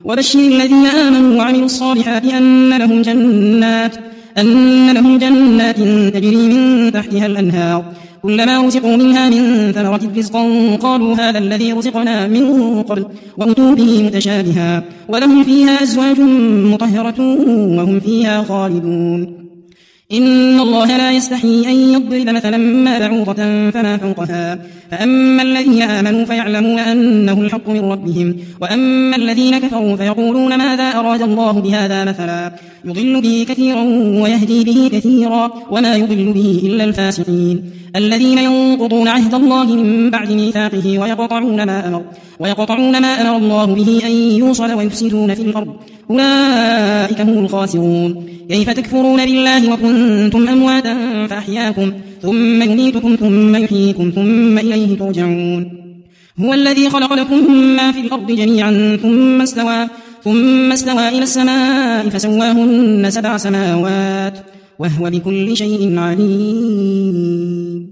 وبشر الذين آمنوا وعملوا الصالحات أن لهم جنات تجري من تحتها الأنهار كلما رزقوا منها من ثمرة رزقا قالوا هذا الذي رزقنا من قبل وأتوا به متشابها ولهم فيها أزواج مطهرة وهم فيها خالدون. إن الله لا يستحيي أن يضرب مثلا ما بعوضة فما فوقها فأما الذين آمنوا فيعلمون أنه الحق من ربهم وأما الذين كفروا فيقولون ماذا أراد الله بهذا مثلا يضل به كثيرا ويهدي به كثيرا وما يضل به إلا الفاسقين الذين ينقضون عهد الله من بعد ميثاقه ويقطعون ما أمر الله به أن يوصل ويفسدون في الأرض أولئك هم الخاسرون. كيف تكفرون بالله وكنتم أمواتا فأحياكم ثم يميتكم ثم يحييكم ثم إليه ترجعون. هو الذي خلق لكم ما في الأرض جميعا ثم استوى إلى السماء فسواهن 7 سماوات وهو بكل شيء عليم.